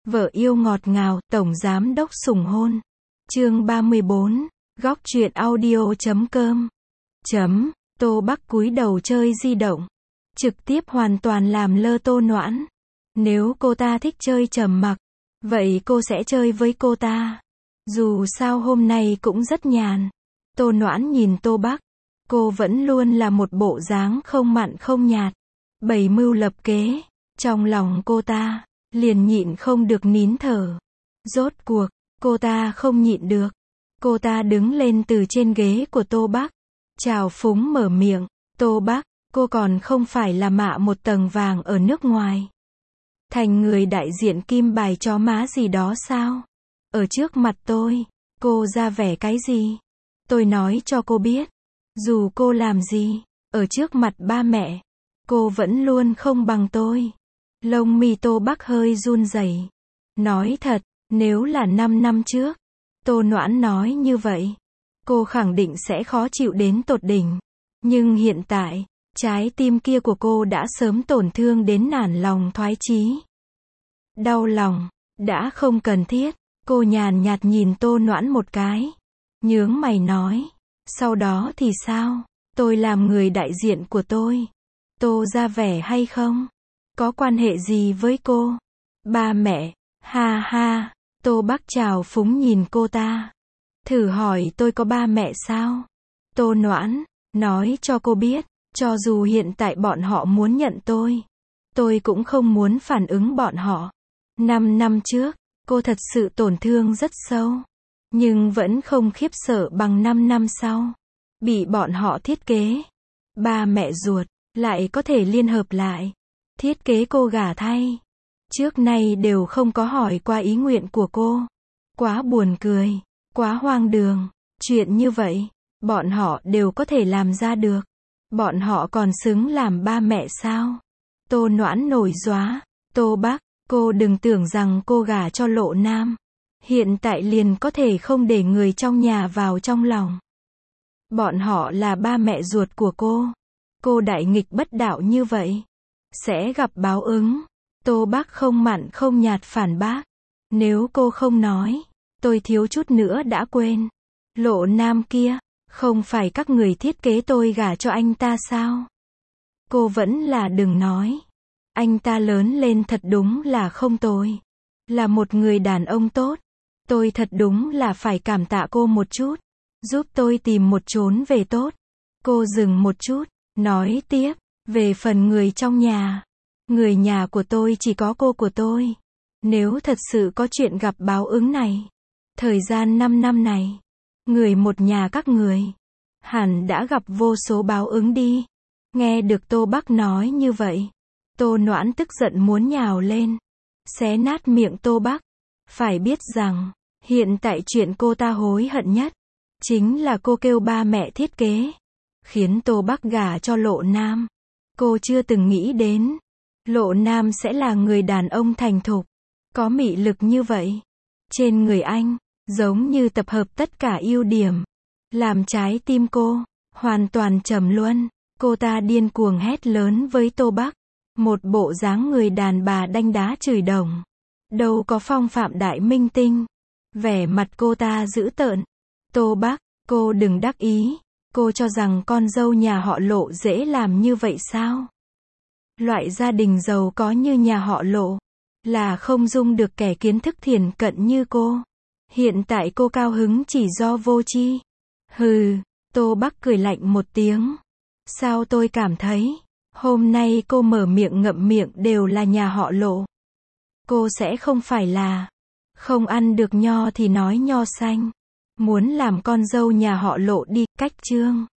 Vợ yêu ngọt ngào, tổng giám đốc sủng hôn. Chương 34, góc truyện audio.com. Tô Bắc cúi đầu chơi di động. Trực tiếp hoàn toàn làm lơ Tô Noãn. Nếu cô ta thích chơi trầm mặc, vậy cô sẽ chơi với cô ta. Dù sao hôm nay cũng rất nhàn. Tô Noãn nhìn Tô Bắc. Cô vẫn luôn là một bộ dáng không mặn không nhạt. Bày mưu lập kế. Trong lòng cô ta, liền nhịn không được nín thở. Rốt cuộc, cô ta không nhịn được. Cô ta đứng lên từ trên ghế của Tô Bắc. Trào phúng mở miệng. Tô Bắc, cô còn không phải là mạ một tầng vàng ở nước ngoài. Thành người đại diện kim bài chó má gì đó sao? Ở trước mặt tôi, cô ra vẻ cái gì? Tôi nói cho cô biết. Dù cô làm gì, ở trước mặt ba mẹ, cô vẫn luôn không bằng tôi. Lông mi Tô Bắc hơi run rẩy. Nói thật, nếu là 5 năm trước, Tô Noãn nói như vậy, cô khẳng định sẽ khó chịu đến tột đỉnh. Nhưng hiện tại, trái tim kia của cô đã sớm tổn thương đến nản lòng thoái chí. Đau lòng, đã không cần thiết. Cô nhàn nhạt nhìn Tô Noãn một cái. Nhướng mày nói, sau đó thì sao? Tôi làm người đại diện của tôi. Tô ra vẻ hay không? Có quan hệ gì với cô? Ba mẹ, ha ha. Tô Bắc trào phúng nhìn cô ta. Thử hỏi tôi có ba mẹ sao? Tô Noãn, nói cho cô biết, cho dù hiện tại bọn họ muốn nhận tôi cũng không muốn phản ứng bọn họ. 5 năm trước, cô thật sự tổn thương rất sâu. Nhưng vẫn không khiếp sợ bằng 5 năm sau. Bị bọn họ thiết kế. Ba mẹ ruột, lại có thể liên hợp lại. Thiết kế cô gả thay. Trước nay đều không có hỏi qua ý nguyện của cô. Quá buồn cười, quá hoang đường. Chuyện như vậy, bọn họ đều có thể làm ra được. Bọn họ còn xứng làm ba mẹ sao? Tô Noãn nổi róa. Tô Bắc, cô đừng tưởng rằng cô gả cho Lộ Nam. Hiện tại liền có thể không để người trong nhà vào trong lòng. Bọn họ là ba mẹ ruột của cô. Cô đại nghịch bất đạo như vậy, sẽ gặp báo ứng. Tô Bắc không mặn không nhạt phản bác. Nếu cô không nói, tôi thiếu chút nữa đã quên. Lộ Nam kia, không phải các người thiết kế tôi gả cho anh ta sao? Cô vẫn là đừng nói. Anh ta lớn lên thật đúng là không tồi. Là một người đàn ông tốt. Tôi thật đúng là phải cảm tạ cô một chút. Giúp tôi tìm một chốn về tốt. Cô dừng một chút, nói tiếp. Về phần người trong nhà. Người nhà của tôi chỉ có cô của tôi. Nếu thật sự có chuyện gặp báo ứng này, thời gian 5 năm này, người một nhà các người hẳn đã gặp vô số báo ứng đi. Nghe được Tô Bắc nói như vậy, Tô Noãn tức giận muốn nhào lên, xé nát miệng Tô Bắc. Phải biết rằng, hiện tại chuyện cô ta hối hận nhất, chính là cô kêu ba mẹ thiết kế, khiến Tô Bắc gả cho Lộ Nam. Cô chưa từng nghĩ đến, Lộ Nam sẽ là người đàn ông thành thục, có mị lực như vậy. Trên người anh, giống như tập hợp tất cả ưu điểm, làm trái tim cô hoàn toàn trầm luân. Cô ta điên cuồng hét lớn với Tô Bắc, một bộ dáng người đàn bà đanh đá chửi đồng. Đâu có phong phạm đại minh tinh. Vẻ mặt cô ta dữ tợn. Tô Bắc, cô đừng đắc ý. Cô cho rằng con dâu nhà họ Lộ dễ làm như vậy sao? Loại gia đình giàu có như nhà họ Lộ, là không dung được kẻ kiến thức thiển cận như cô. Hiện tại cô cao hứng chỉ do vô tri. Hừ, Tô Bắc cười lạnh một tiếng. Sao tôi cảm thấy, hôm nay cô mở miệng ngậm miệng đều là nhà họ Lộ. Cô sẽ không phải là, không ăn được nho thì nói nho xanh. Muốn làm con dâu nhà họ Lộ đi, cách chương.